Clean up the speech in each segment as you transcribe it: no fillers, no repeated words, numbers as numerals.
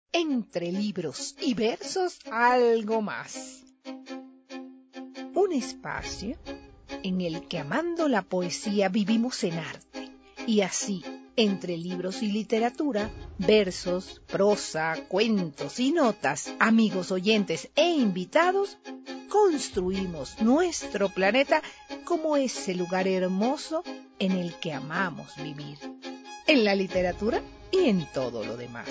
Entre libros y versos, algo más. Un espacio en el que amando la poesía vivimos en arte y así, entre libros y literatura, versos, prosa, cuentos y notas, amigos oyentes e invitados, construimos nuestro planeta como ese lugar hermoso en el que amamos vivir, en la literatura y en todo lo demás.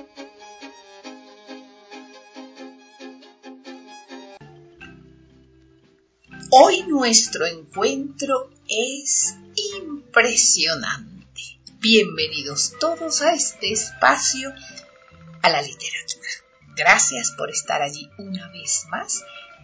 Hoy nuestro encuentro es impresionante. Bienvenidos todos a este espacio, a la literatura. Gracias por estar allí una vez más.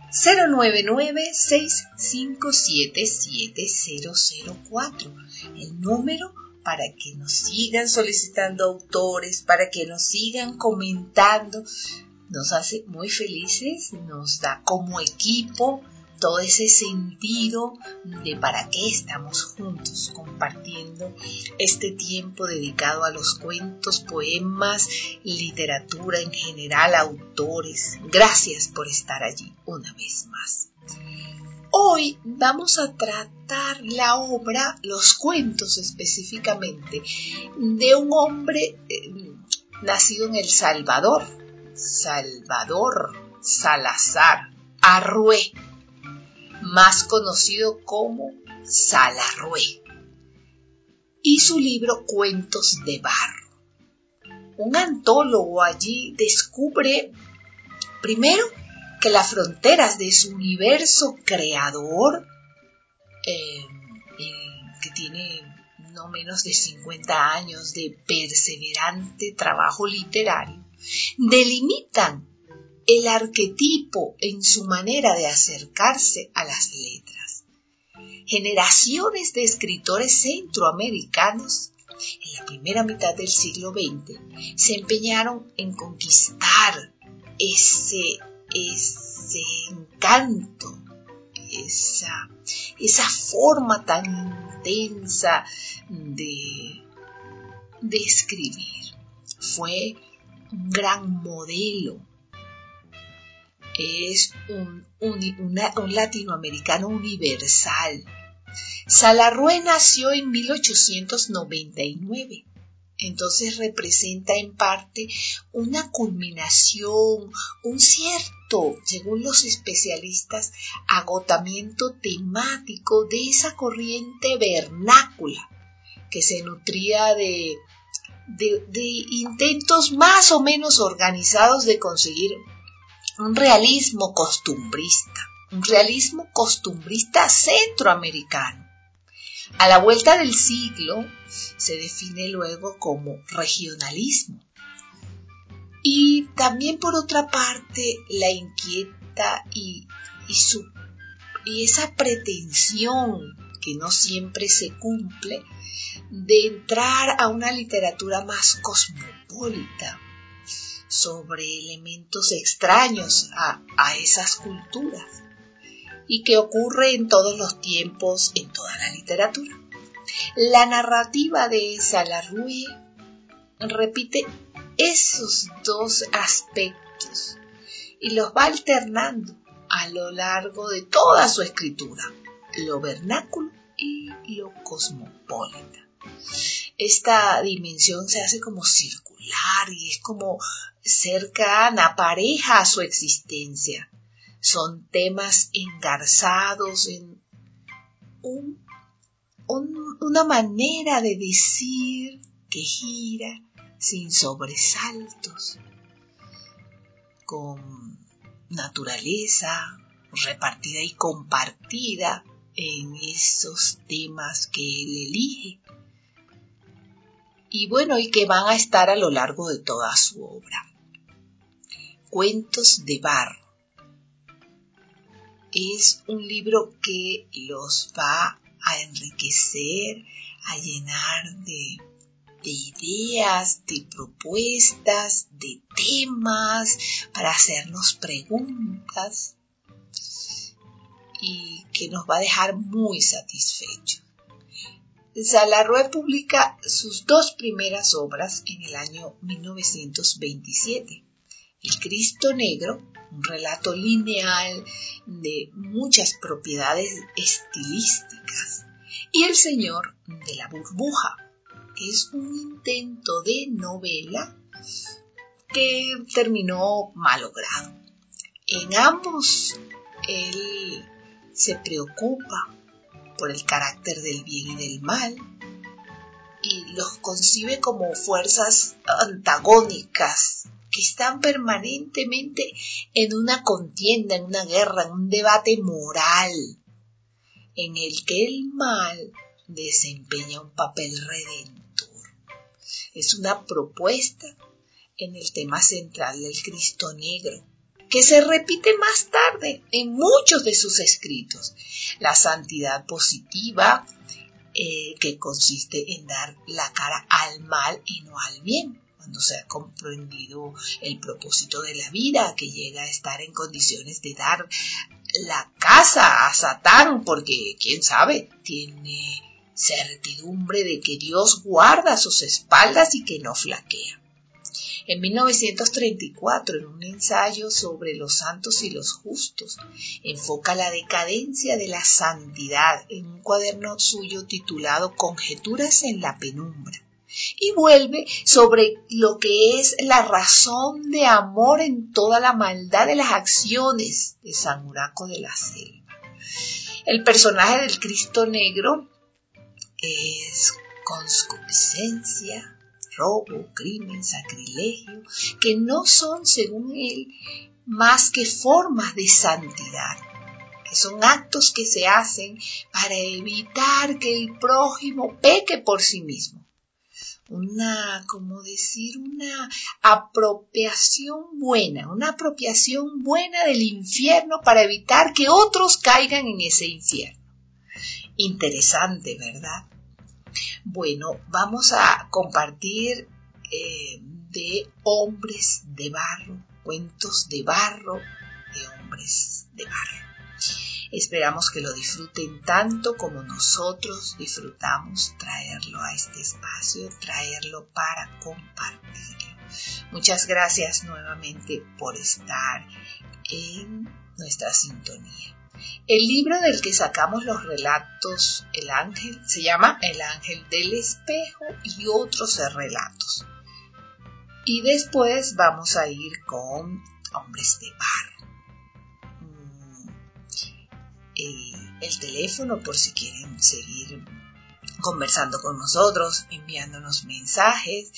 099-657-7004, el número para que nos sigan solicitando autores, para que nos sigan comentando. Nos hace muy felices, nos da como equipo todo ese sentido de para qué estamos juntos compartiendo este tiempo dedicado a los cuentos, poemas, literatura en general, autores. Gracias por estar allí una vez más. Hoy vamos a tratar la obra, los cuentos específicamente, de un hombre nacido en El Salvador, Salvador Salazar Arrué, más conocido como Salarrué, y su libro Cuentos de Barro. Un antólogo allí descubre, primero, que las fronteras de su universo creador, que tiene no menos de 50 años de perseverante trabajo literario, delimitan el arquetipo en su manera de acercarse a las letras. Generaciones de escritores centroamericanos en la primera mitad del siglo XX se empeñaron en conquistar ese encanto, esa forma tan intensa de escribir. Fue un gran modelo. Es un latinoamericano universal. Salarrué nació en 1899, entonces representa en parte una culminación, un cierto, según los especialistas, agotamiento temático de esa corriente vernácula que se nutría de intentos más o menos organizados de conseguir un realismo costumbrista centroamericano. A la vuelta del siglo se define luego como regionalismo. Y también por otra parte la inquieta y esa pretensión que no siempre se cumple de entrar a una literatura más cosmopolita, sobre elementos extraños a esas culturas y que ocurre en todos los tiempos, en toda la literatura. La narrativa de Salarrué repite esos dos aspectos y los va alternando a lo largo de toda su escritura, lo vernáculo y lo cosmopolita. Esta dimensión se hace como circular y es como cercana, pareja a su existencia. Son temas engarzados en una manera de decir que gira sin sobresaltos, con naturaleza repartida y compartida en esos temas que él elige. Y bueno, y que van a estar a lo largo de toda su obra. Cuentos de Barro es un libro que los va a enriquecer, a llenar de ideas, de propuestas, de temas, para hacernos preguntas y que nos va a dejar muy satisfechos. Salarrué publica sus 2 primeras obras en el año 1927. El Cristo Negro, un relato lineal de muchas propiedades estilísticas, y El Señor de la Burbuja, que es un intento de novela que terminó malogrado. En ambos, él se preocupa por el carácter del bien y del mal y los concibe como fuerzas antagónicas que están permanentemente en una contienda, en una guerra, en un debate moral, en el que el mal desempeña un papel redentor. Es una propuesta en el tema central del Cristo Negro, que se repite más tarde en muchos de sus escritos. La santidad positiva, que consiste en dar la cara al mal y no al bien, cuando se ha comprendido el propósito de la vida, que llega a estar en condiciones de dar la casa a Satán, porque, quién sabe, tiene certidumbre de que Dios guarda sus espaldas y que no flaquea. En 1934, en un ensayo sobre los santos y los justos, enfoca la decadencia de la santidad en un cuaderno suyo titulado Conjeturas en la penumbra, y vuelve sobre lo que es la razón de amor en toda la maldad de las acciones de San Uraco de la Selva. El personaje del Cristo Negro es concupiscencia, robo, crimen, sacrilegio, que no son, según él, más que formas de santidad, que son actos que se hacen para evitar que el prójimo peque por sí mismo. Una apropiación buena del infierno para evitar que otros caigan en ese infierno. Interesante, ¿verdad? Bueno, vamos a compartir de hombres de barro, cuentos de barro, de hombres de barro. Esperamos que lo disfruten tanto como nosotros disfrutamos traerlo a este espacio, traerlo para compartirlo. Muchas gracias nuevamente por estar en nuestra sintonía. El libro del que sacamos los relatos, El Ángel, se llama El Ángel del Espejo y otros relatos. Y después vamos a ir con Hombres de Barro. El teléfono, por si quieren seguir conversando con nosotros, enviándonos mensajes,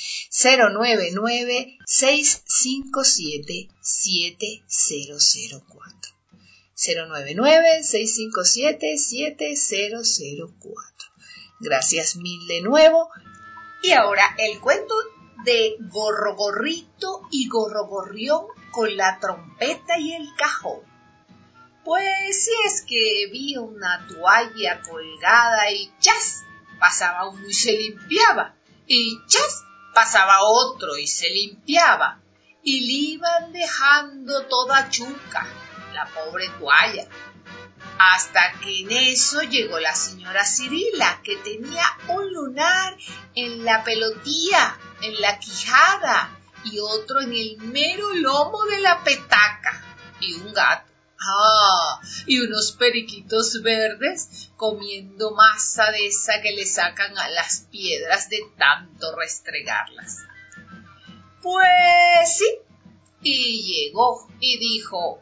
099-657-7004. 099-657-7004. Gracias mil de nuevo. Y ahora el cuento de Gorrogorrito y Gorrogorrión con la trompeta y el cajón. Pues si es que vi una toalla colgada y ¡chas! Pasaba uno y se limpiaba, y ¡chas! Pasaba otro y se limpiaba, y le iban dejando toda chuca la pobre toalla, hasta que en eso llegó la señora Cirila, que tenía un lunar en la pelotía, en la quijada, y otro en el mero lomo de la petaca, y un gato. Y unos periquitos verdes comiendo masa de esa que le sacan a las piedras de tanto restregarlas. Pues sí, y llegó y dijo: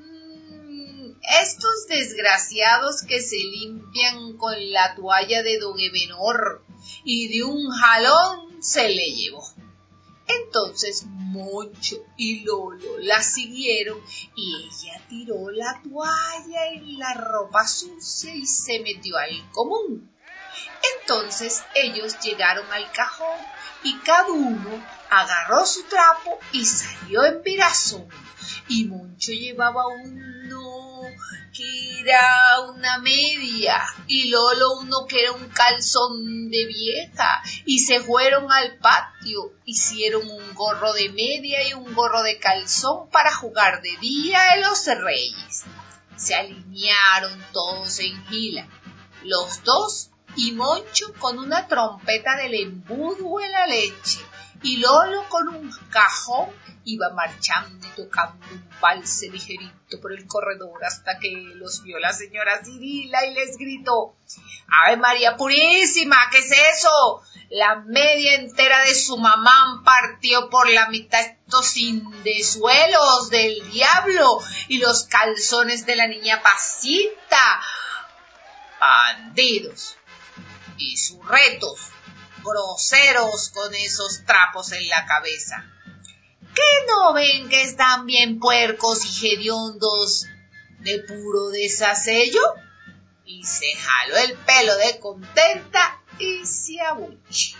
estos desgraciados que se limpian con la toalla de don Ebenor, y de un jalón se le llevó. Entonces Moncho y Lolo la siguieron y ella tiró la toalla en la ropa sucia y se metió al común. Entonces ellos llegaron al cajón y cada uno agarró su trapo y salió en virazón. Y Moncho llevaba uno que era una media y Lolo uno que era un calzón de vieja, y se fueron al patio, hicieron un gorro de media y un gorro de calzón para jugar de día de los reyes. Se alinearon todos en fila, los dos y Moncho con una trompeta del embudo de la leche, y Lolo con un cajón iba marchando y tocando un valse ligerito por el corredor hasta que los vio la señora Cirila y les gritó: ¡Ave María Purísima! ¿Qué es eso? La media entera de su mamá partió por la mitad estos cindezuelos del diablo y los calzones de la niña Pasita. Bandidos y surretos, groseros con esos trapos en la cabeza. ¿Qué no ven que están bien puercos y hediondos de puro desasello? Y se jaló el pelo de contenta y se abuche.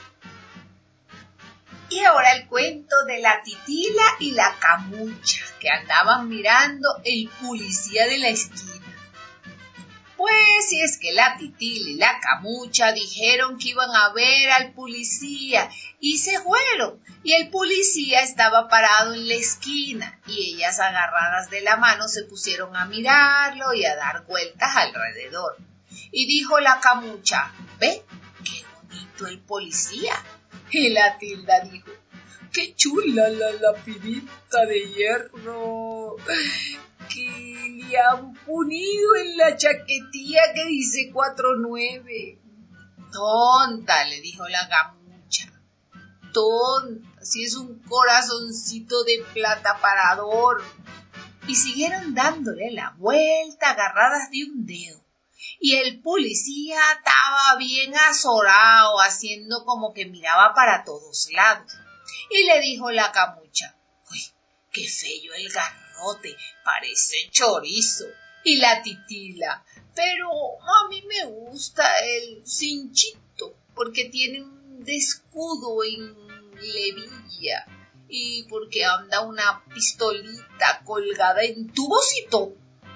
Y ahora el cuento de la titila y la camucha que andaban mirando el policía de la esquina. Pues si es que la titila y la camucha dijeron que iban a ver al policía y se fueron, y el policía estaba parado en la esquina y ellas agarradas de la mano se pusieron a mirarlo y a dar vueltas alrededor. Y dijo la camucha: «¿Ve? ¡Qué bonito el policía!». Y la tilda dijo: «¡Qué chula la lapidita de hierro que le han ponido en la chaquetilla que dice 49! «Tonta», le dijo la camucha, «tonta, si es un corazoncito de plata parador». Y siguieron dándole la vuelta agarradas de un dedo. Y el policía estaba bien azorado, haciendo como que miraba para todos lados. Y le dijo la camucha: «Uy, qué feo el garrote, parece chorizo». Y la titila: «Pero a mí me gusta el cinchito, porque tiene un escudo en levilla y porque anda una pistolita colgada en tu bocito».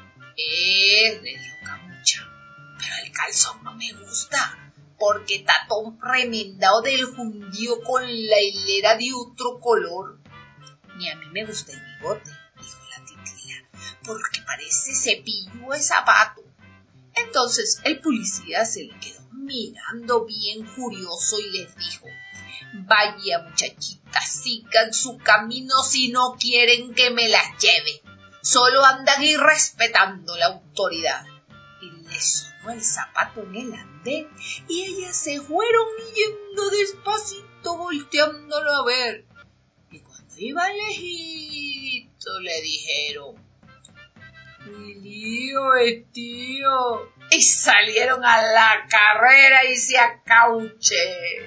Le dijo camucha, «pero el calzón no me gusta, porque está todo remendado del jundío con la hilera de otro color». «Ni a mí me gusta el bigote», dijo la titila, «porque parece cepillo de zapato». Entonces el policía se le quedó mirando bien furioso y les dijo: «Vaya, muchachitas, sigan su camino si no quieren que me las lleve. Solo andan irrespetando la autoridad». Y le sonó el zapato en el andén y ellas se fueron yendo despacito, volteándolo a ver. Y cuando iba lejito le dijeron: «¡Mi lío es tío!». Y salieron a la carrera y se acauche.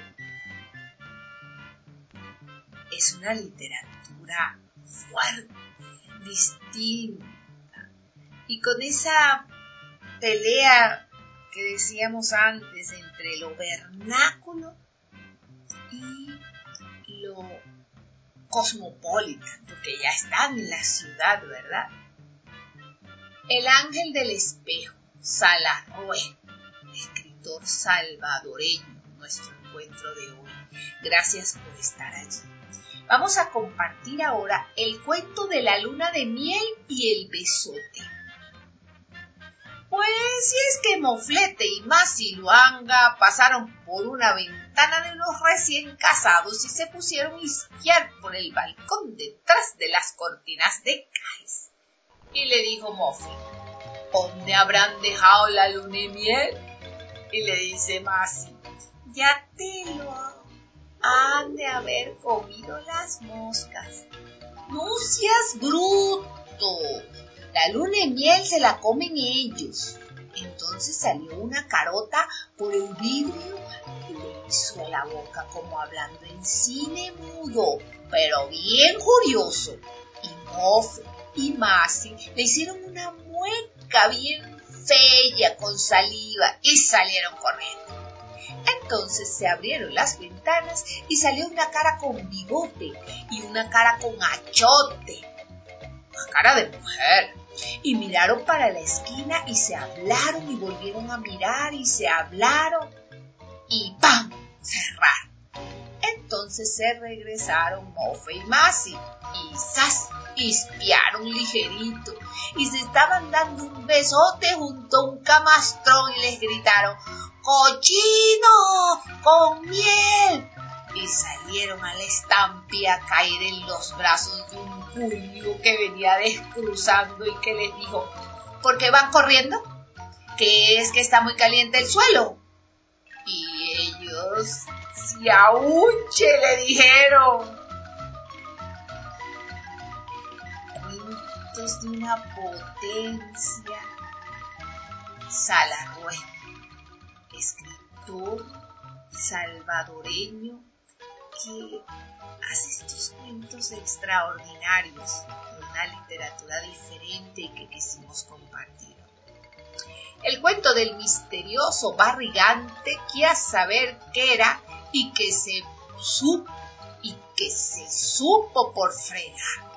Es una literatura fuerte, distinta. Y con esa pelea que decíamos antes entre lo vernáculo y lo cosmopolita, porque ya están en la ciudad, ¿verdad? El ángel del espejo, Salarrué, escritor salvadoreño, nuestro encuentro de hoy. Gracias por estar allí. Vamos a compartir ahora el cuento de la luna de miel y el besote. Pues si es que Moflete y Masi Luanga pasaron por una ventana de unos recién casados y se pusieron a isquear por el balcón detrás de las cortinas de caes. Y le dijo Mofle: «¿Dónde habrán dejado la luna y miel?». Y le dice Masi: «Ya te lo han de haber comido las moscas». «No seas bruto, la luna y miel se la comen ellos». Entonces salió una carota por el vidrio y le hizo a la boca como hablando en cine mudo, pero bien curioso. Y Mofle y Masi le hicieron una mueca bien fea con saliva y salieron corriendo. Entonces se abrieron las ventanas y salió una cara con bigote y una cara con achote, una cara de mujer. Y miraron para la esquina y se hablaron y volvieron a mirar y se hablaron y ¡pam!, cerraron. Entonces se regresaron Mofle y Masi y ¡zas!, espiaron ligerito y se estaban dando un besote junto a un camastrón y les gritaron: cochino con miel, y salieron a la estampida a caer en los brazos de un judío que venía descruzando y que les dijo: ¿por qué van corriendo? ¿Qué es que está muy caliente el suelo? Y ellos, ¡siauche!, le dijeron. Cuentos de una potencia. Salarrué, escritor salvadoreño que hace estos cuentos extraordinarios de una literatura diferente y que quisimos compartir. El cuento del misterioso barrigante que a saber qué era y que se supo por fregar.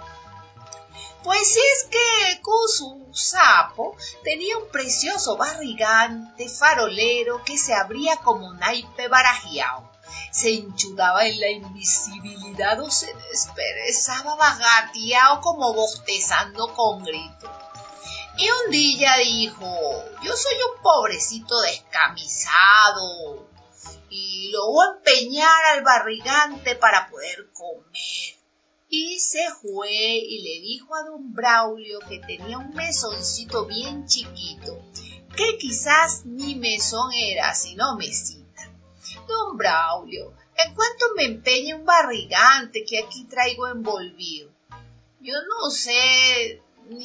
Pues es que Casu-Sapo tenía un precioso barrigante farolero que se abría como naipe barajeado, se enchudaba en la invisibilidad o se desperezaba bagateado como bostezando con grito. Y un día dijo: yo soy un pobrecito descamisado y lo voy a empeñar al barrigante para poder comer. Y se fue y le dijo a don Braulio, que tenía un mesoncito bien chiquito, que quizás ni mesón era, sino mesita: don Braulio, ¿en cuánto me empeña un barrigante que aquí traigo envolvido? Yo no sé,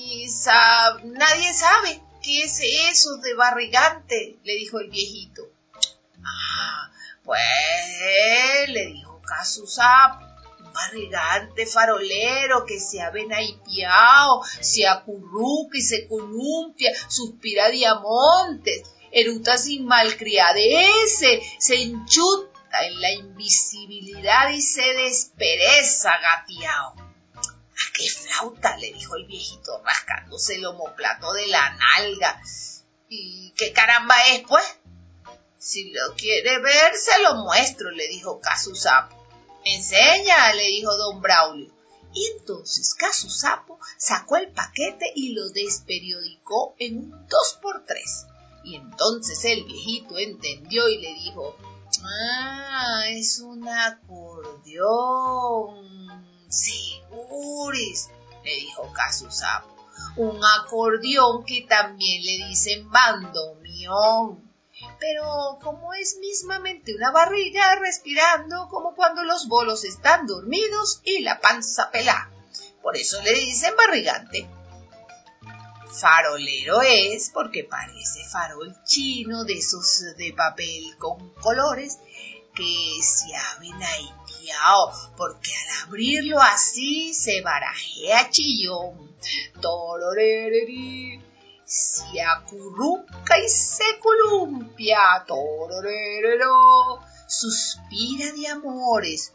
nadie sabe qué es eso de barrigante, le dijo el viejito. Pues, le dijo Casu-Sapo, un barrigante farolero que se abenaipiao, se acurruca y se columpia, suspira diamontes, eruta sin malcriadece, se enchuta en la invisibilidad y se despereza gateao. ¿A qué flauta?, le dijo el viejito, rascándose el omoplato de la nalga. ¿Y qué caramba es, pues? Si lo quiere ver, se lo muestro, le dijo Casu-Sapo. Enseña, le dijo don Braulio. Y entonces Casu-Sapo sacó el paquete y lo desperiodicó en un 2x3. Y entonces el viejito entendió y le dijo: es un acordeón. Seguris, le dijo Casu-Sapo. Un acordeón que también le dicen bandoneón, pero como es mismamente una barriga respirando como cuando los bolos están dormidos y la panza pelá. Por eso le dicen barrigante. Farolero es porque parece farol chino de esos de papel con colores que se abren aipiao, porque al abrirlo así se barajea chillón. Tororereri, se acurruca y se columpia, tororerero, suspira de amores,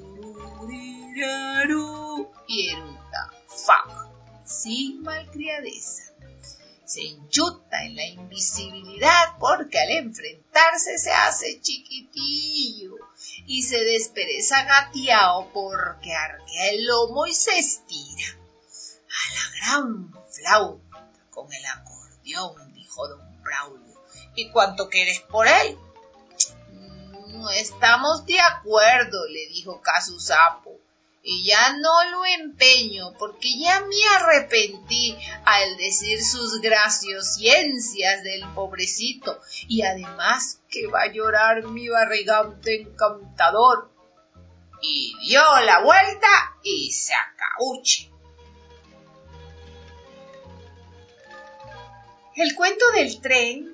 y eruta, fac, sin malcriadeza. Se enchuta en la invisibilidad porque al enfrentarse se hace chiquitillo y se despereza gateado porque arquea el lomo y se estira. A la gran flauta con el acordeón, dijo don Braulio. ¿Y cuánto quieres por él? No estamos de acuerdo, le dijo Casu-Sapo. Y ya no lo empeño porque ya me arrepentí al decir sus graciosciencias del pobrecito, y además que va a llorar mi barrigante encantador. Y dio la vuelta y se acauche. El cuento del tren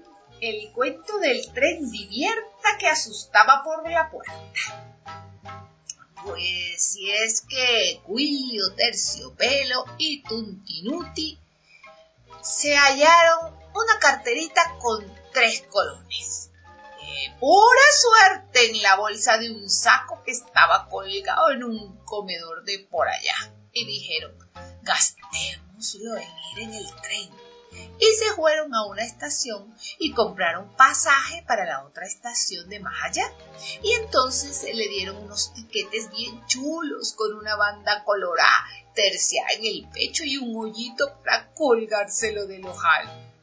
divierta que asustaba por la puerta. Pues si es que Cuillo, Terciopelo y Tuntinuti se hallaron una carterita con 3 colones. Pura suerte en la bolsa de un saco que estaba colgado en un comedor de por allá. Y dijeron: gastémoslo en ir en el tren. Y se fueron a una estación y compraron pasaje para la otra estación de más allá. Y entonces se le dieron unos tiquetes bien chulos con una banda colorada terciada en el pecho y un hoyito para colgárselo del ojal.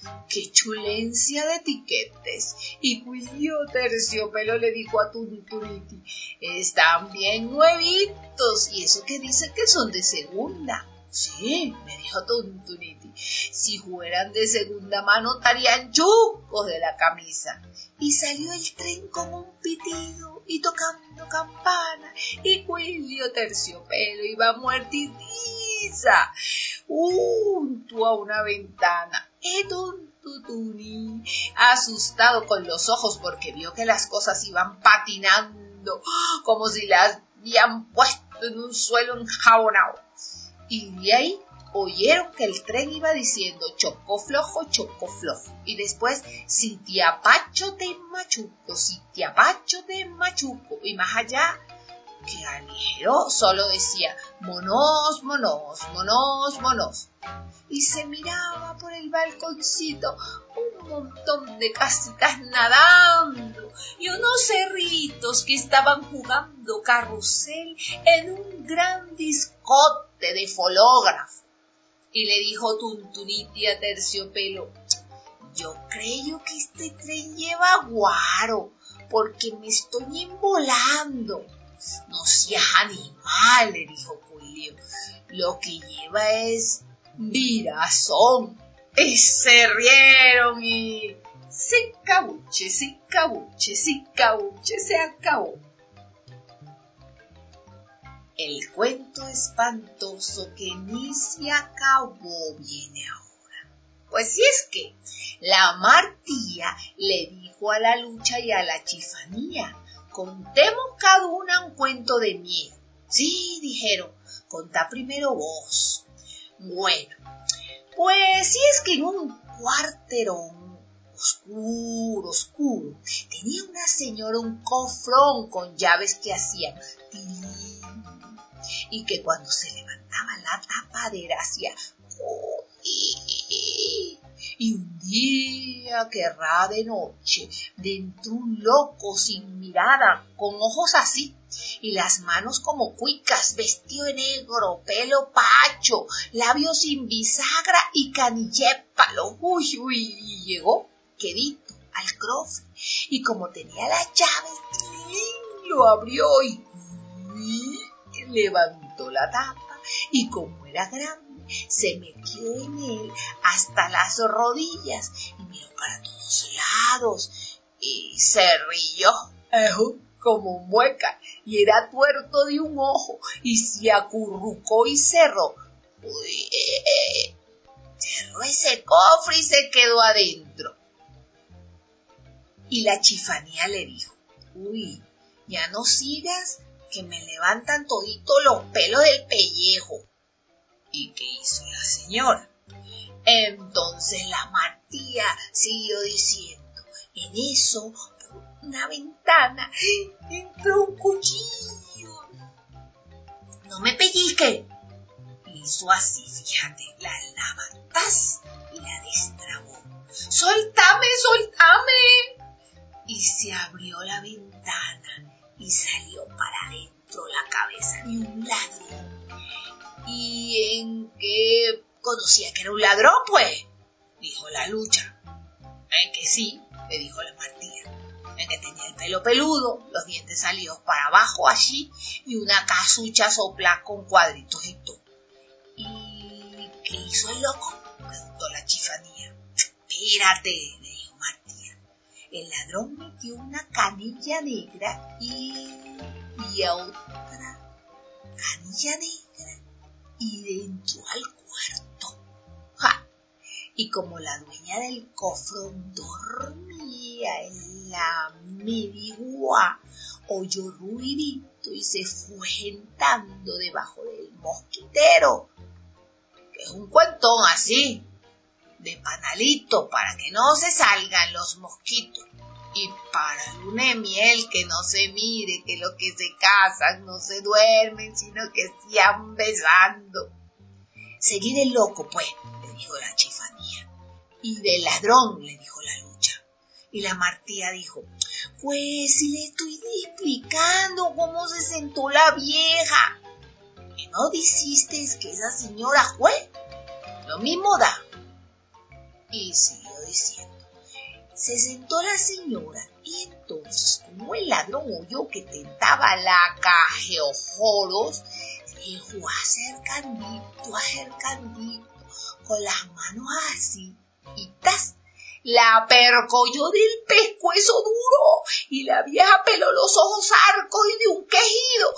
¡Qué chulencia de tiquetes! Y Cuilio Terciopelo le dijo a Tuntuniti, están bien nuevitos, y eso que dicen que son de segunda. Sí, me dijo Tuntuniti, si fueran de segunda mano estarían chucos de la camisa. Y salió el tren con un pitido y tocando campana, y Cuilio Terciopelo iba muertitiza junto a una ventana. Y Tuntutuni, asustado con los ojos porque vio que las cosas iban patinando como si las habían puesto en un suelo enjabonado. Y de ahí oyeron que el tren iba diciendo chocó flojo, y después sitiapacho de machuco, sitiapacho de machuco, y más allá que aligero solo decía monos, monos, monos, monos. Y se miraba por el balconcito un montón de casitas nadando y unos cerritos que estaban jugando carrusel en un gran discote de fológrafo. Y le dijo Tuntuniti a Terciopelo, yo creo que este tren lleva guaro, porque me estoy embolando. No seas animal, le dijo Cuilio, lo que lleva es virazón. Y se rieron y se cabuche, se acabó. El cuento espantoso que ni se acabó viene ahora. Pues si es que la Martía le dijo a la Lucha y a la Chifanía, contemos cada una un cuento de miedo. Sí, dijeron, contá primero vos. Bueno, pues si es que en un cuarterón oscuro, tenía una señora un cofrón con llaves que hacían tilín, y que cuando se levantaba la tapadera hacía y un día que erraba de noche, dentro un loco sin mirada, con ojos así, y las manos como cuicas, vestido de negro, pelo pacho, labios sin bisagra y canillépalo. Y llegó quedito al cofre, y como tenía las llaves, lo abrió y levantó la tapa, y como era grande, se metió en él hasta las rodillas y miró para todos lados y se rió como mueca, y era tuerto de un ojo, y se acurrucó y cerró ese cofre y se quedó adentro. Y la Chifanía le dijo, ya no sigas, que me levantan todito los pelos del pellejo. ¿Y qué hizo la señora? Entonces la Martía siguió diciendo, en eso, por una ventana, entró un cuchillo. No me pellizque. Hizo así, fíjate, la lavatas y la destrabó. ¡Soltame! Y se abrió la ventana y salió para adentro la cabeza de un ladrón. ¿Y en qué conocía que era un ladrón, pues? Dijo la Lucha. En que sí, le dijo la Martía. En que tenía el pelo peludo, los dientes salidos para abajo allí y una casucha sopla con cuadritos y todo. ¿Y qué hizo el loco? Preguntó la Chifanía. Espérate, le dijo Martía. El ladrón metió una canilla negra y a otra canilla negra y entró al cuarto. ¡Ja! Y como la dueña del cofrón dormía en la merigua, oyó ruidito y se fue sentando debajo del mosquitero, que es un cuentón así, de panalito, para que no se salgan los mosquitos. Y para luna de miel, que no se mire, que los que se casan no se duermen, sino que se van besando. Seguí del loco, pues, le dijo la Chifanía. Y del ladrón, le dijo la Lucha. Y la Martía dijo, pues si le estoy explicando cómo se sentó la vieja. ¿Que no dijiste que esa señora fue? Lo mismo da. Y siguió diciendo. Se sentó la señora y entonces, como el ladrón oyó que tentaba la cajeojoros, dijo acercandito, con las manos así, y ¡tas! La percolló del pescuezo duro y la vieja peló los ojos arcos y de un quejido.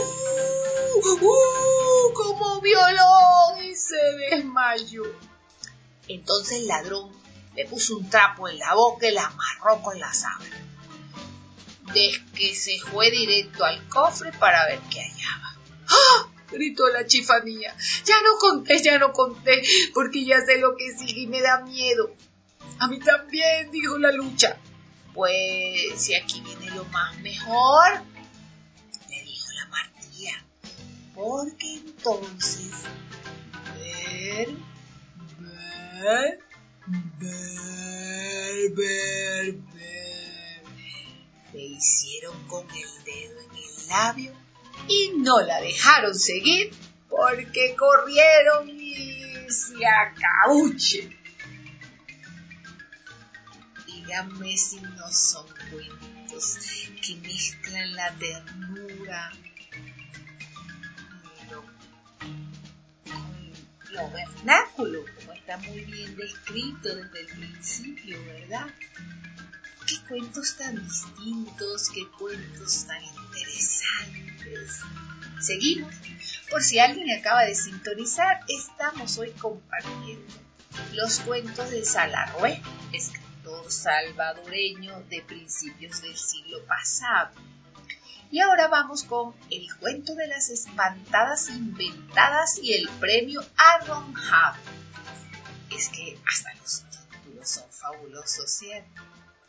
Como violón, y se desmayó. Entonces el ladrón le puso un trapo en la boca y la amarró con la sábana. Desde que se fue directo al cofre para ver qué hallaba. ¡Ah! Gritó la chifanía. Ya no conté, porque ya sé lo que sigue y me da miedo. A mí también, dijo la Lucha. Pues si aquí viene lo más mejor, le dijo la Martía, porque entonces ver, le hicieron con el dedo en el labio y no la dejaron seguir porque corrieron y se acabuche. Díganme si no son cuentos que mezclan la ternura con lo vernáculo, como está muy bien descrito desde el principio, ¿verdad? Qué cuentos tan distintos, qué cuentos tan interesantes. Seguimos. Por si alguien acaba de sintonizar, estamos hoy compartiendo los cuentos de Salarrué, escritor salvadoreño de principios del siglo pasado. Y ahora vamos con el cuento de las espantadas inventadas y el premio Aaron Hunt. Es que hasta los títulos son fabulosos, ¿cierto?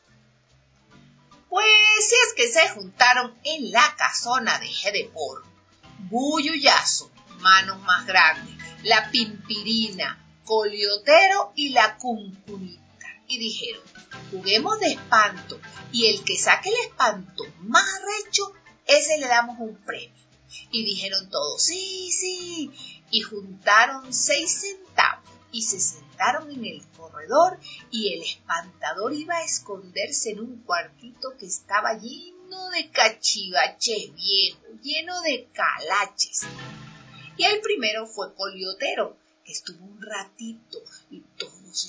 Pues si es que se juntaron en la casona de Jedepor, Buyuyazo, Manos Más Grandes, la Pimpirina, Coliotero y la Cuncunita, y dijeron, juguemos de espanto, y el que saque el espanto más arrecho, ese le damos un premio. Y dijeron todos, sí, y juntaron 6 centavos, y se sentaron en el corredor, y el espantador iba a esconderse en un cuartito que estaba lleno de cachivaches viejos, lleno de calaches. Y el primero fue Coliotero, que estuvo un ratito, y todos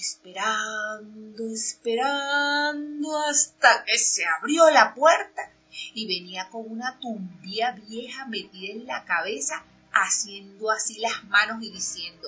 esperando, hasta que se abrió la puerta, y venía con una tumbía vieja metida en la cabeza, haciendo así las manos y diciendo,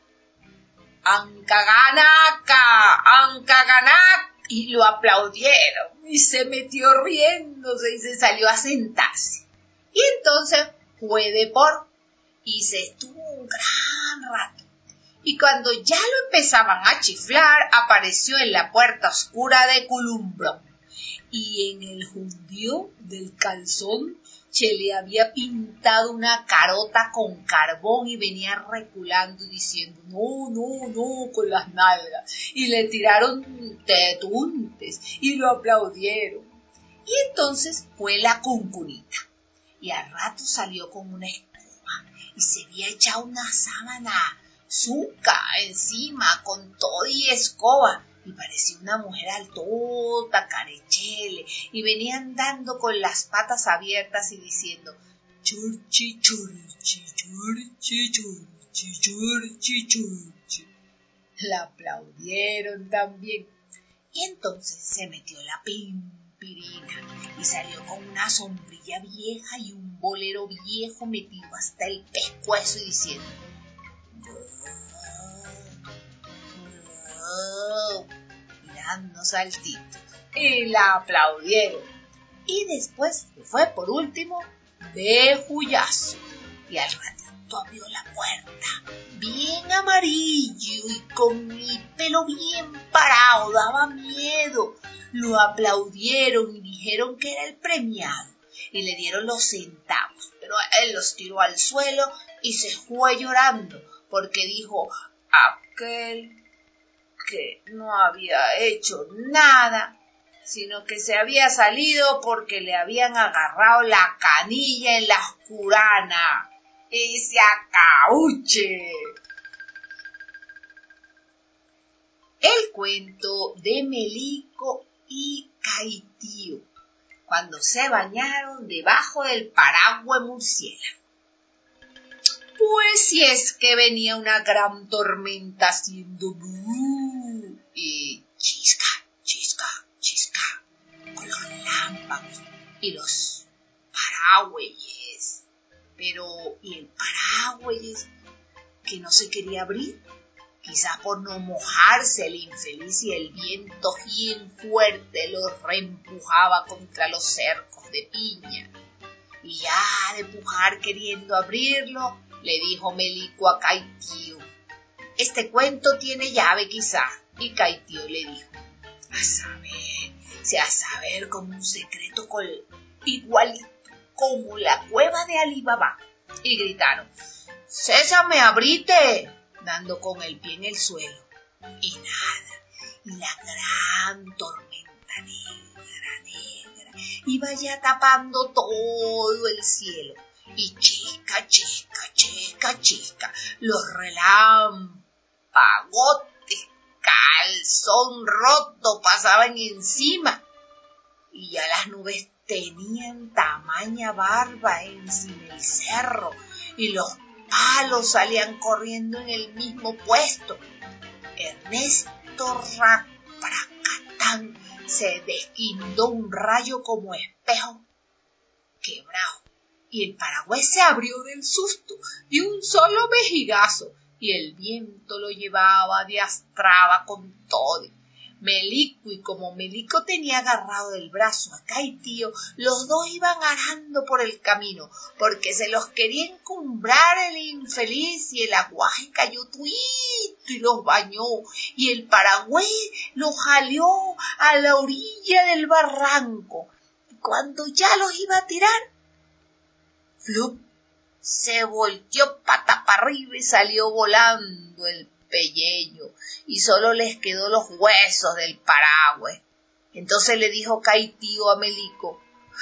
Ancaganaca, y lo aplaudieron, y se metió riéndose y se salió a sentarse. Y entonces fue Depor, y se estuvo un gran rato. Y cuando ya lo empezaban a chiflar, apareció en la puerta oscura de Culumbrón. Y en el jundío del calzón se le había pintado una carota con carbón y venía reculando y diciendo, no, con las nalgas. Y le tiraron tetuntes y lo aplaudieron. Y entonces fue la Cuncunita. Y al rato salió con una escoba y se había echado una sábana zuca encima con todo y escoba. Y parecía una mujer altota, carechele, y venía andando con las patas abiertas y diciendo, churchi, churchi, churchi, churchi, churchi, churchi. La aplaudieron también. Y entonces se metió la Pimpirina y salió con una sombrilla vieja y un bolero viejo metido hasta el pescuezo y diciendo, dando saltitos, y la aplaudieron. Y después fue por último Bejullazo, y al ratito abrió la puerta, bien amarillo y con el pelo bien parado, daba miedo. Lo aplaudieron y dijeron que era el premiado, y le dieron los centavos, pero él los tiró al suelo y se fue llorando, porque dijo, aquel que no había hecho nada, sino que se había salido porque le habían agarrado la canilla en la oscurana. ¡Y se acauche! El cuento de Melico y Caitío, cuando se bañaron debajo del paraguas murciélago. Pues si es que venía una gran tormenta haciendo bú y chisca, chisca, chisca, con los relámpagos y los paraguas. Pero, ¿y el paraguas que no se quería abrir? Quizás por no mojarse el infeliz, y el viento bien fuerte lo reempujaba contra los cercos de piña. Y ya de pujar queriendo abrirlo, le dijo Melico a Caitío: este cuento tiene llave quizá. Y Caitío le dijo: a saber como un secreto igualito como la cueva de Alí Baba. Y gritaron: ¡Sésame, abrite!, dando con el pie en el suelo. Y nada, y la gran tormenta negra iba ya tapando todo el cielo. Y chisca, chisca, chisca, chisca, los relámpagos, calzón roto pasaban encima. Y ya las nubes tenían tamaña barba encima del cerro, y los palos salían corriendo en el mismo puesto. Ernesto Rapracatán se desquindó un rayo como espejo quebrado, y el paraguas se abrió del susto de un solo vejigazo, y el viento lo llevaba de astraba con todo. Melico, y como Melico tenía agarrado el brazo a Caitío, los dos iban arando por el camino, porque se los quería encumbrar el infeliz, y el aguaje cayó tuito y los bañó, y el paraguas los jaleó a la orilla del barranco. Y cuando ya los iba a tirar, ¡flup!, se volteó pata para arriba y salió volando el pelleño, y solo les quedó los huesos del paraguas. Entonces le dijo Caitío a Melico: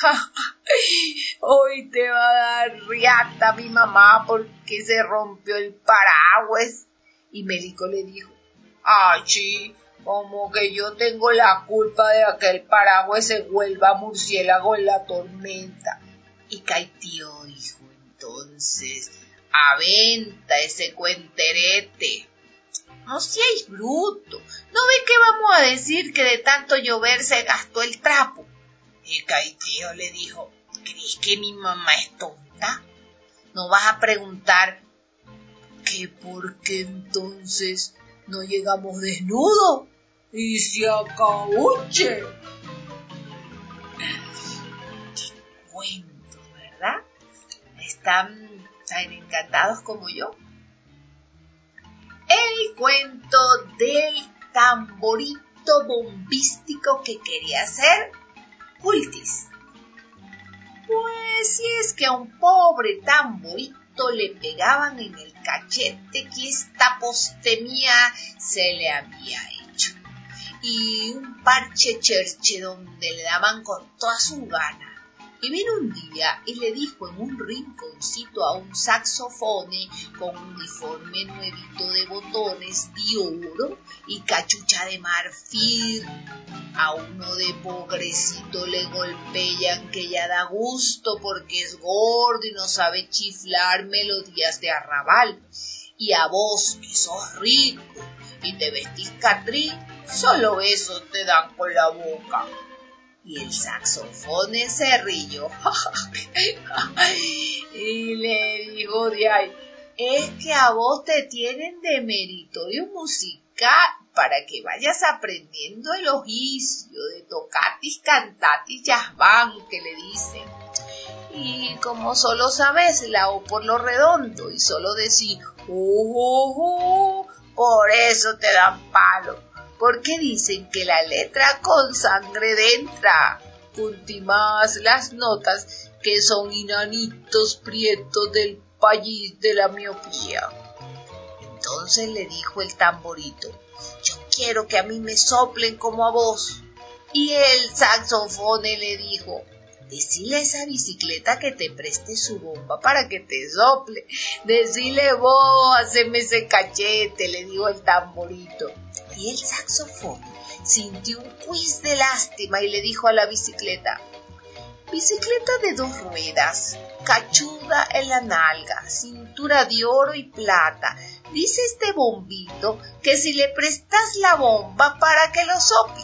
hoy te va a dar riata mi mamá porque se rompió el paraguas. Y Melico le dijo: ay, sí, como que yo tengo la culpa de que el paraguas se vuelva murciélago en la tormenta. Y Caitío dijo entonces: aventa ese cuenterete. No seáis bruto, ¿no ve que vamos a decir que de tanto llover se gastó el trapo? Y Caitío le dijo: ¿crees que mi mamá es tonta? ¿No vas a preguntar que por qué entonces no llegamos desnudos? Y se acabó, che. Qué cuento, ¿verdad? ¿Están tan encantados como yo? El cuento del tamborito bombístico que quería hacer Cultis. Pues si es que a un pobre tamborito le pegaban en el cachete que esta postemía se le había hecho, y un parche cherche donde le daban con toda su gana. Y vino un día y le dijo en un rinconcito a un saxofone con uniforme nuevito de botones de oro y cachucha de marfil: a uno de pobrecito le golpean que ya da gusto porque es gordo y no sabe chiflar melodías de arrabal. Y a vos que sos rico y te vestís catrí, solo eso te dan con la boca. Y el saxofone se rió y le dijo de ahí: es que a vos te tienen de meritorio musical para que vayas aprendiendo el oficio de tocatis, cantatis, jazzband, que le dicen. Y como solo sabes la O por lo redondo y solo decís por eso te dan palo. Porque dicen que la letra con sangre entra, más las notas que son inanitos prietos del país de la miopía. Entonces le dijo el tamborito: yo quiero que a mí me soplen como a vos. Y el saxofone le dijo: decile a esa bicicleta que te preste su bomba para que te sople. Decile vos, haceme ese cachete, le dijo el tamborito. y el saxofón sintió un quiz de lástima y le dijo a la bicicleta: bicicleta de 2 ruedas, cachuda en la nalga, cintura de oro y plata, dice este bombito que si le prestas la bomba para que lo sople.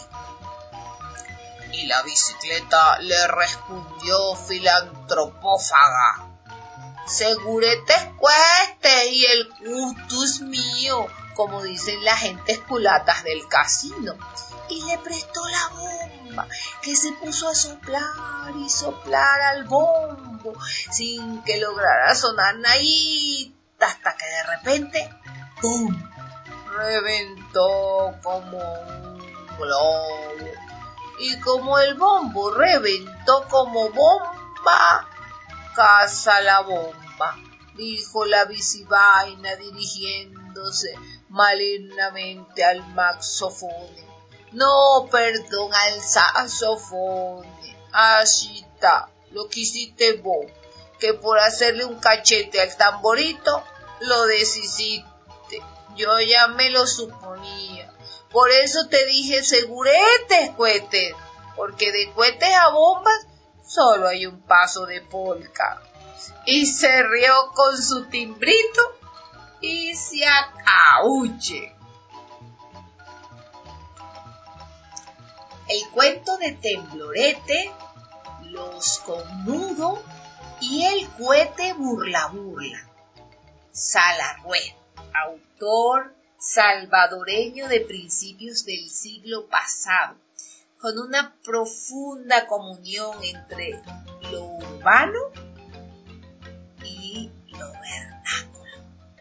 Y la bicicleta le respondió filantropófaga: segurete cueste y el gusto es mío, como dicen las gentes culatas del casino. Y le prestó la bomba, que se puso a soplar y soplar al bombo, sin que lograra sonar nadita, hasta que de repente, ¡pum!, reventó como un globo. Y como el bombo reventó como bomba, casa la bomba, dijo la bicivaina dirigiéndose malignamente al maxofone. No, perdón, al saxofone. Así está, lo que hiciste vos, que por hacerle un cachete al tamborito, lo deshiciste. Yo ya me lo suponía. Por eso te dije seguretes, cohetes, porque de cohetes a bombas solo hay un paso de polka. Y se rió con su timbrito y se acauche. El cuento de Temblorete, los Connudo y el cohete burla burla. Salarrué, autor salvadoreño de principios del siglo pasado, con una profunda comunión entre lo urbano y lo vernáculo.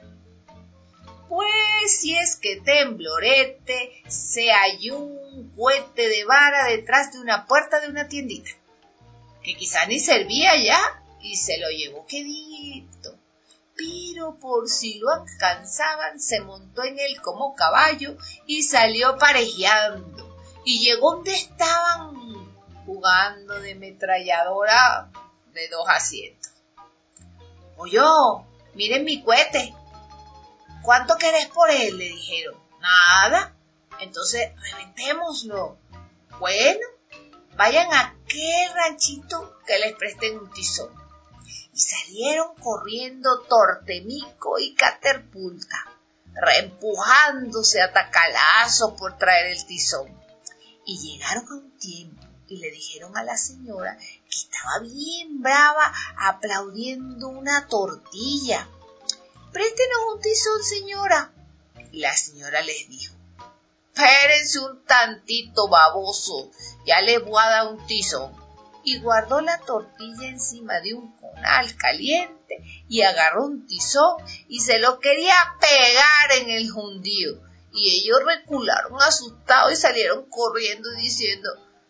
Pues si es que Temblorete se halló un cohete de vara detrás de una puerta de una tiendita, que quizá ni servía ya, y se lo llevó quedito. Pero por si lo alcanzaban, se montó en él como caballo y salió parejeando. Y llegó donde estaban jugando de metralladora de 2 asientos. Oye, miren mi cohete. ¿Cuánto querés por él?, le dijeron. Nada. Entonces reventémoslo. Bueno, vayan a aquel ranchito que les presten un tizón. Y salieron corriendo Tortemico y Caterpulta, reempujándose a tacalazo por traer el tizón. Y llegaron a un tiempo y le dijeron a la señora que estaba bien brava aplaudiendo una tortilla. Préstenos un tizón, señora. Y la señora les dijo: espérense un tantito, baboso, ya les voy a dar un tizón. Y guardó la tortilla encima de un conal caliente y agarró un tizón y se lo quería pegar en el jundío. Y ellos recularon asustados y salieron corriendo diciendo: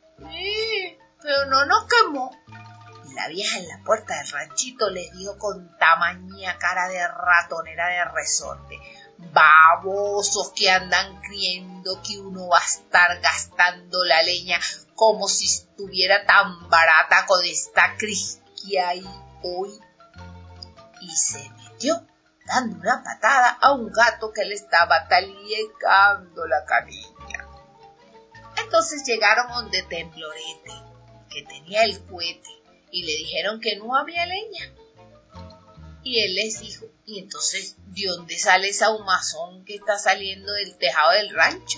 pero no nos quemó. Y la vieja en la puerta del ranchito les dijo con tamaña cara de ratonera de resorte: babosos que andan creyendo que uno va a estar gastando la leña como si estuviera tan barata con esta cris que hay hoy. Y se metió dando una patada a un gato que le estaba taliecando la canilla. Entonces llegaron donde Temblorete, que tenía el cohete, y le dijeron que no había leña. Y él les dijo: ¿y entonces de dónde sale esa humazón que está saliendo del tejado del rancho?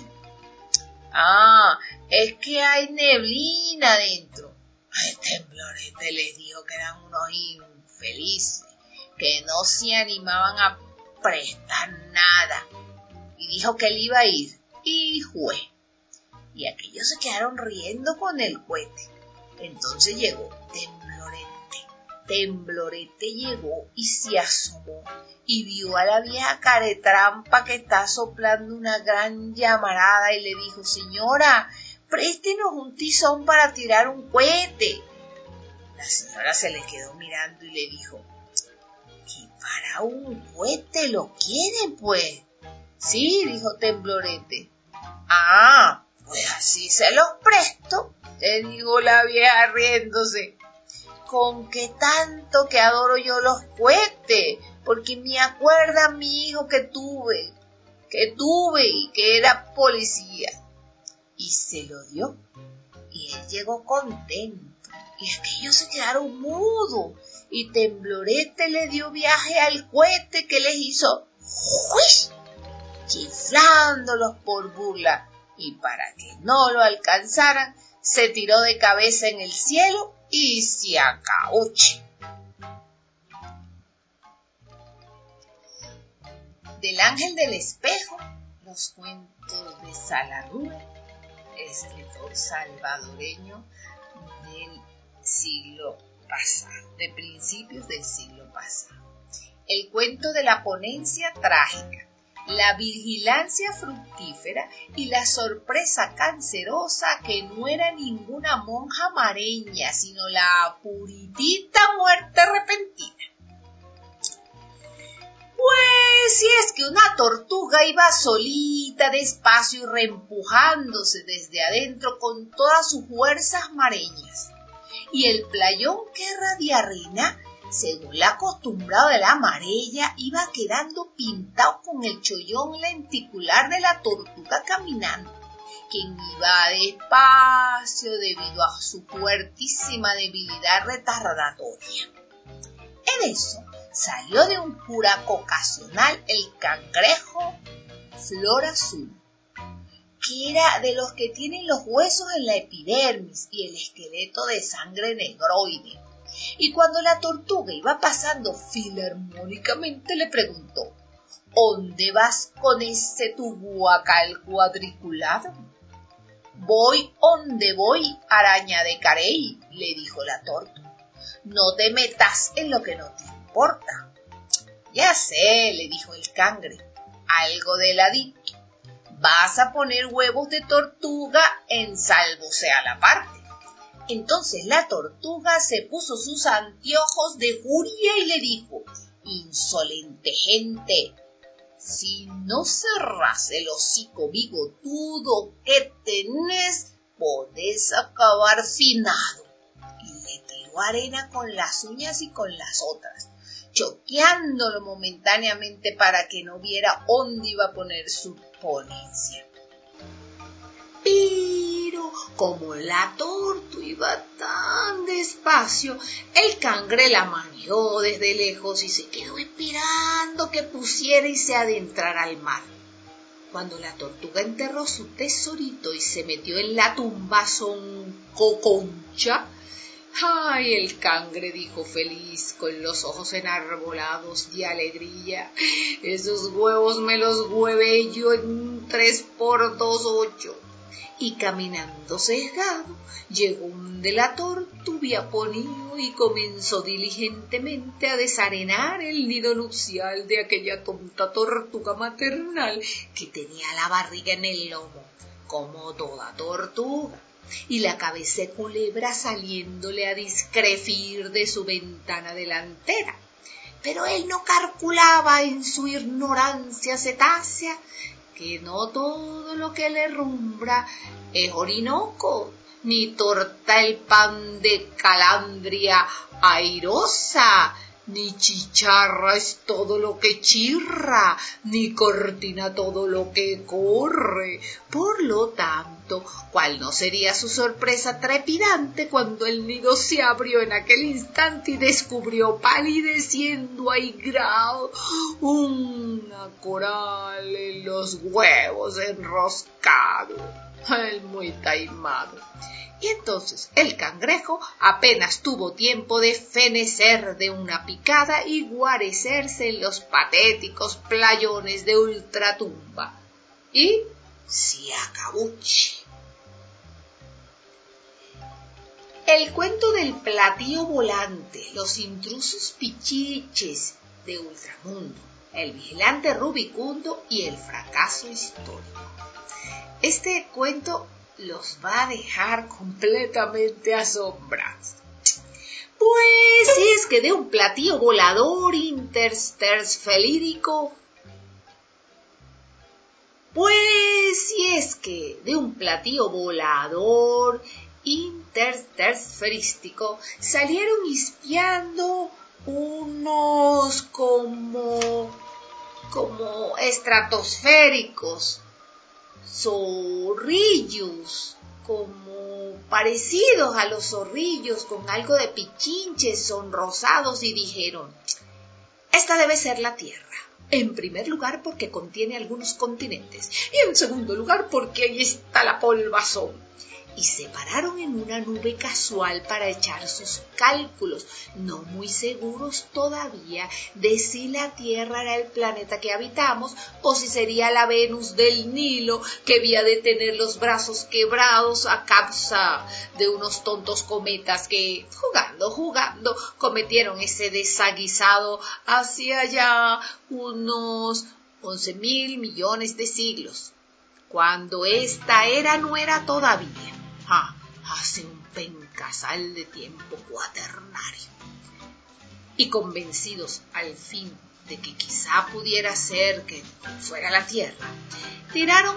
Es que hay neblina dentro. Temblorete les dijo que eran unos infelices, que no se animaban a prestar nada. Y dijo que él iba a ir, y fue. Y aquellos se quedaron riendo con el cohete. Entonces llegó Temblorete. Temblorete llegó y se asomó y vio a la vieja caretrampa que está soplando una gran llamarada y le dijo: señora, préstenos un tizón para tirar un cohete. La señora se le quedó mirando y le dijo: ¿que para un cohete lo quieren, pues? Sí, dijo Temblorete. Pues así se los presto, le dijo la vieja riéndose. Con que tanto que adoro yo los cohetes, porque me acuerda a mi hijo que tuve. que tuve y que era policía. Y se lo dio. Y él llegó contento. Y aquellos se quedaron mudos. Y Temblorete le dio viaje al cohete que les hizo ¡juish!, chiflándolos por burla. Y para que no lo alcanzaran, se tiró de cabeza en el cielo y se acabó. Del Ángel del Espejo, los cuentos de Salarrué, escritor salvadoreño del siglo pasado, de principios del siglo pasado. El cuento de la ponencia trágica, la vigilancia fructífera y la sorpresa cancerosa que no era ninguna monja mareña, sino la puritita muerte repentina. Pues si es que una tortuga iba solita, despacio y reempujándose desde adentro con todas sus fuerzas mareñas. Y el playón que era de arena, según la acostumbrado de la marella, iba quedando pintado con el chollón lenticular de la tortuga caminando, quien iba despacio debido a su fuertísima debilidad retardatoria. En eso salió de un curaco ocasional el cangrejo Flor Azul, que era de los que tienen los huesos en la epidermis y el esqueleto de sangre negroide. Y cuando la tortuga iba pasando filarmónicamente le preguntó: ¿Dónde vas con ese tu guacal cuadriculado? Voy donde voy, araña de carey, le dijo la tortuga. No te metas en lo que no te importa. Ya sé, le dijo el cangre, algo de ladito. Vas a poner huevos de tortuga en salvo sea la parte. Entonces la tortuga se puso sus anteojos de furia y le dijo: insolente gente, si no cerras el hocico bigotudo que tenés, podés acabar finado. Y le tiró arena con las uñas y con las otras, choqueándolo momentáneamente para que no viera dónde iba a poner su ponencia. Pero como la tortuga iba tan despacio, el cangre la manió desde lejos y se quedó esperando que pusiera y se adentrara al mar. Cuando la tortuga enterró su tesorito y se metió en la tumba soncoconcha, ¡ay! El cangre dijo feliz, con los ojos enarbolados de alegría: esos huevos me los huevé yo en 3×2 8. Y caminando sesgado, llegó donde la tortuga ponió y comenzó diligentemente a desarenar el nido nupcial de aquella tonta tortuga maternal que tenía la barriga en el lomo, como toda tortuga, y la cabeza de culebra saliéndole a discrepir de su ventana delantera. Pero él no calculaba en su ignorancia cetácea que no todo lo que le rumbra es Orinoco, ni torta el pan de calandria airosa, ni chicharra es todo lo que chirra, ni cortina todo lo que corre. Por lo tanto, ¿cuál no sería su sorpresa trepidante cuando el nido se abrió en aquel instante y descubrió palideciendo aigrado una coral en los huevos enroscados? El muy taimado. Y entonces el cangrejo apenas tuvo tiempo de fenecer de una picada y guarecerse en los patéticos playones de ultratumba. Y se acabó. El cuento del platillo volante, los intrusos pichiches de Ultramundo, el vigilante rubicundo y el fracaso histórico. Este cuento los va a dejar completamente asombrados. Pues si es que de un platillo volador interstersfelírico, salieron espiando unos como como estratosféricos, zorrillos, como parecidos a los zorrillos, con algo de pichinches sonrosados, y dijeron: esta debe ser la Tierra. En primer lugar, porque contiene algunos continentes, y en segundo lugar, porque ahí está la polvazón. Y se pararon en una nube casual para echar sus cálculos, no muy seguros todavía de si la Tierra era el planeta que habitamos o si sería la Venus del Nilo, que había de tener los brazos quebrados a causa de unos tontos cometas que, jugando, cometieron ese desaguisado hacia allá unos 11.000 millones de siglos, cuando esta era no era todavía. Hace un pencasal de tiempo cuaternario. Y convencidos al fin de que quizá pudiera ser que fuera la Tierra, tiraron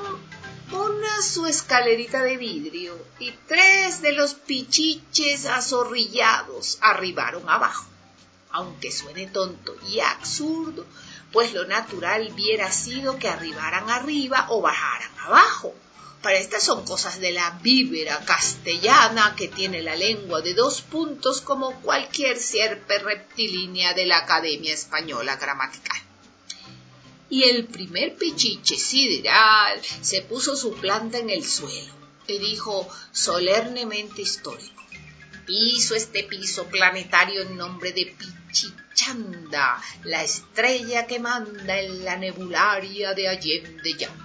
su escalerita de vidrio y 3 de los pichiches azorrillados arribaron abajo. Aunque suene tonto y absurdo, pues lo natural hubiera sido que arribaran arriba o bajaran abajo. Para estas son cosas de la víbora castellana, que tiene la lengua de 2 puntos como cualquier sierpe rectilínea de la Academia Española Gramatical. Y el primer pichiche sideral se puso su planta en el suelo y dijo solemnemente histórico: hizo este piso planetario en nombre de Pichichanda, la estrella que manda en la nebularia de Allende Yanda.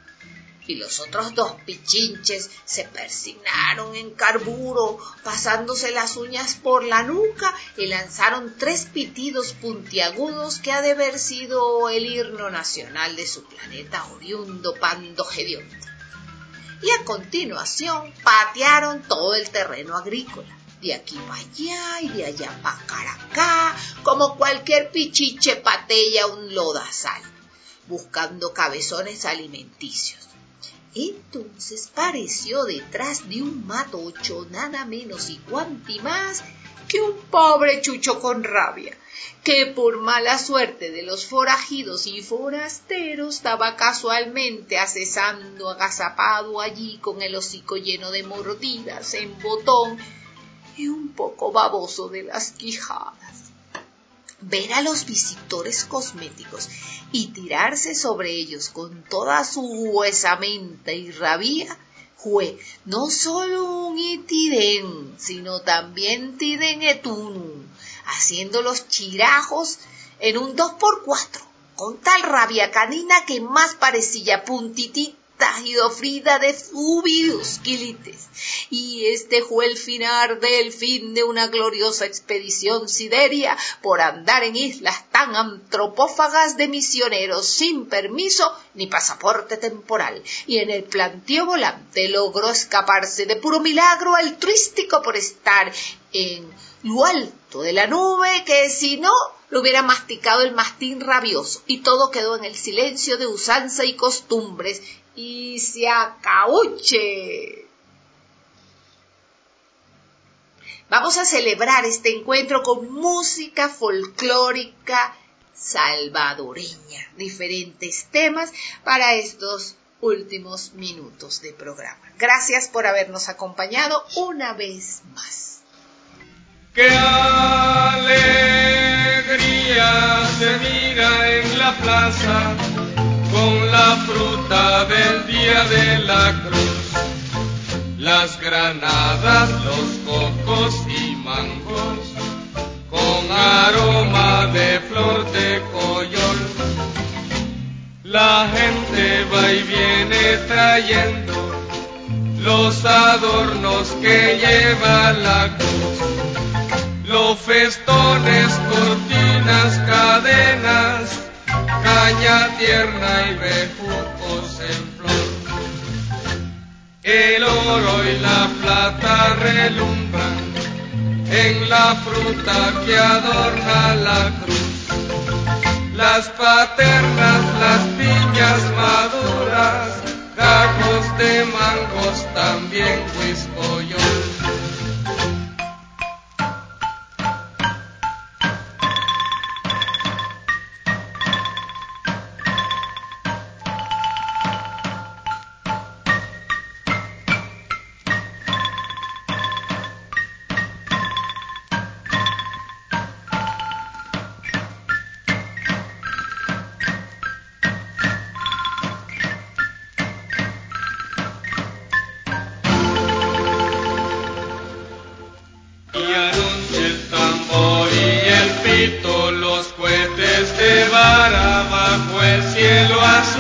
Y los otros 2 pichinches se persignaron en carburo, pasándose las uñas por la nuca, y lanzaron 3 pitidos puntiagudos que ha de haber sido el himno nacional de su planeta oriundo Pandogedionte. Y a continuación patearon todo el terreno agrícola, de aquí para allá y de allá para acá, como cualquier pichiche patea un lodazal, buscando cabezones alimenticios. Entonces pareció detrás de un matocho nada menos y cuanti más que un pobre chucho con rabia, que por mala suerte de los forajidos y forasteros estaba casualmente acesando agazapado allí con el hocico lleno de mordidas en botón y un poco baboso de las quijadas. Ver a los visitores cosméticos y tirarse sobre ellos con toda su huesamenta y rabia fue no solo un itidén, sino también tiden etunum, haciendo los chirajos en un 2x4, con tal rabia canina que más parecía puntitita y dofrida de subidos quilites. Y este fue el final del fin de una gloriosa expedición sideria por andar en islas tan antropófagas de misioneros sin permiso ni pasaporte temporal, y en el plantío volante logró escaparse de puro milagro altruístico por estar en lo alto de la nube, que si no lo hubiera masticado el mastín rabioso, y todo quedó en el silencio de usanza y costumbres, y se acauche. Vamos a celebrar este encuentro con música folclórica salvadoreña, diferentes temas para estos últimos minutos de programa. Gracias por habernos acompañado una vez más. ¡Qué alegría se mira en la plaza con la fruta del día de la cruz! Las granadas, los cocos y mangos, con aroma de flor de coyol. La gente va y viene trayendo los adornos que lleva la cruz. Los festones, cortinas, cadenas, caña tierna y bejucos en flor. El oro y la plata relumbran en la fruta que adorna la cruz. Las paternas, las piñas maduras, gajos de mangos, también huiscoyol.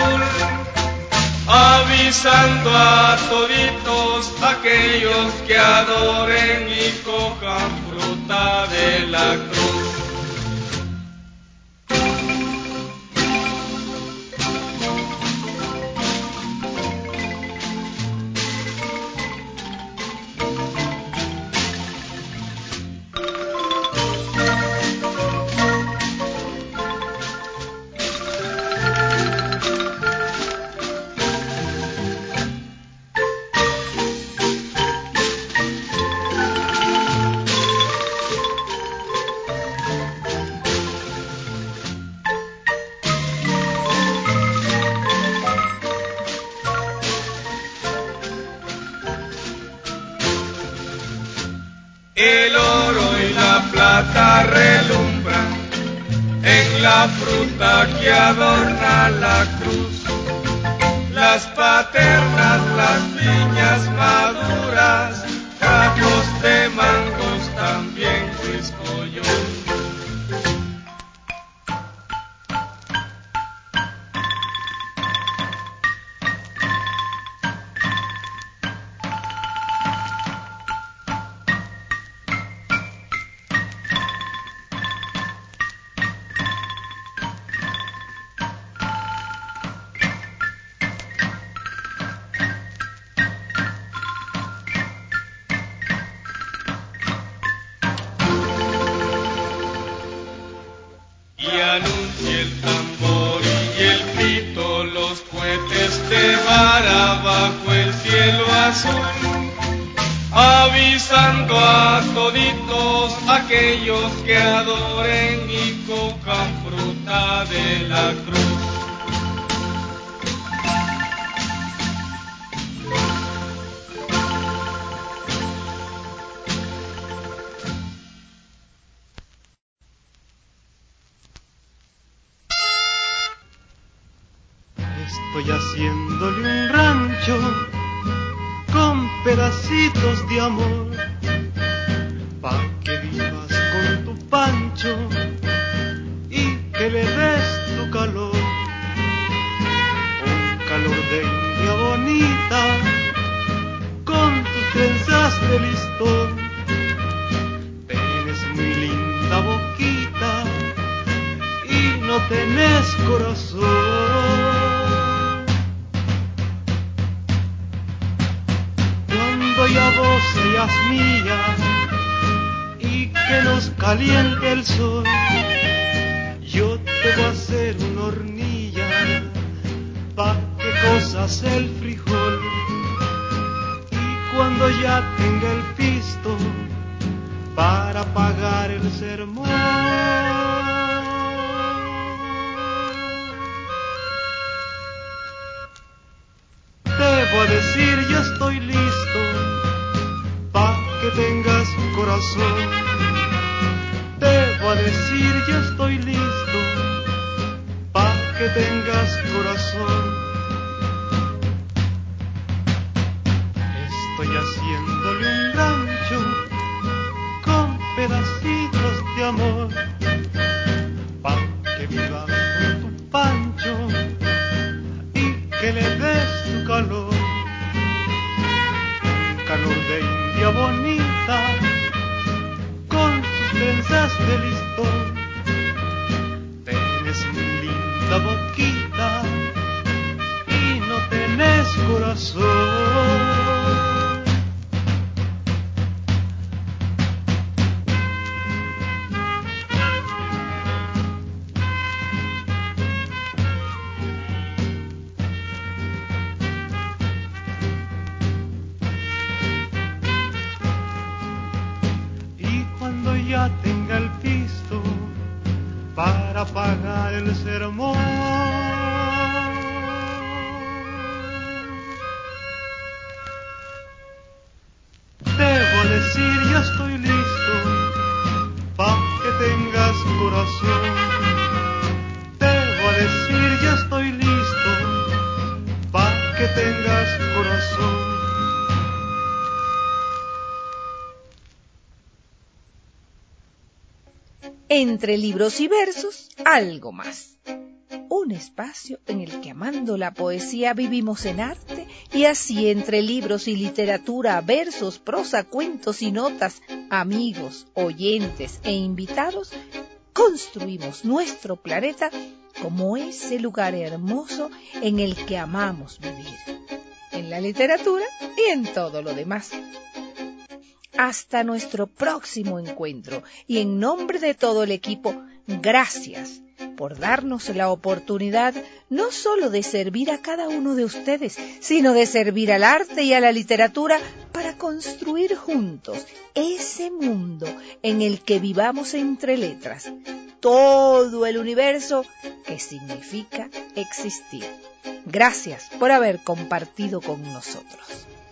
azul, avisando a toditos aquellos que adoren y cojan fruta de la cruz. El oro y la plata relumbran en la fruta que adorna la cruz. Las paternas, las viñas maduras, prados de mangos también risco yo. Y anuncia el tambor y el pito, los cohetes de vara bajo el cielo azul, avisando a toditos aquellos que adoren y cojan fruta de la cruz. Estoy haciéndole un rancho con pedacitos de amor, pa' que vivas con tu pancho y que le des tu calor. Un calor de india bonita, con tus trenzas de listón. Tienes muy linda boquita y no tenés corazón. Y a vos seas mía y que nos caliente el sol, yo te voy a hacer una hornilla pa' que cosas el frijol. Y cuando ya tenga el pisto para pagar el sermón, te voy a decir ya estoy listo pa' que tengas corazón. Te voy a decir ya estoy listo pa' que tengas corazón. Estoy haciéndole un rancho con pedacitos de amor, pa' que vivas con tu pancho y que le des tu calor. Calor de india bonita, con sus trenzas de listón. Tienes muy linda boquita y no tenés corazón. Ya tenga el pisto para pagar el sermón, debo decir ya estoy listo pa' que tengas corazón. Debo decir ya estoy listo pa' que tengas corazón. Entre libros y versos, algo más. un espacio en el que amando la poesía vivimos en arte y así entre libros y literatura, versos, prosa, cuentos y notas, amigos, oyentes e invitados, construimos nuestro planeta como ese lugar hermoso en el que amamos vivir, en la literatura y en todo lo demás. Hasta nuestro próximo encuentro y en nombre de todo el equipo, gracias por darnos la oportunidad no solo de servir a cada uno de ustedes, sino de servir al arte y a la literatura para construir juntos ese mundo en el que vivamos entre letras, todo el universo que significa existir. Gracias por haber compartido con nosotros.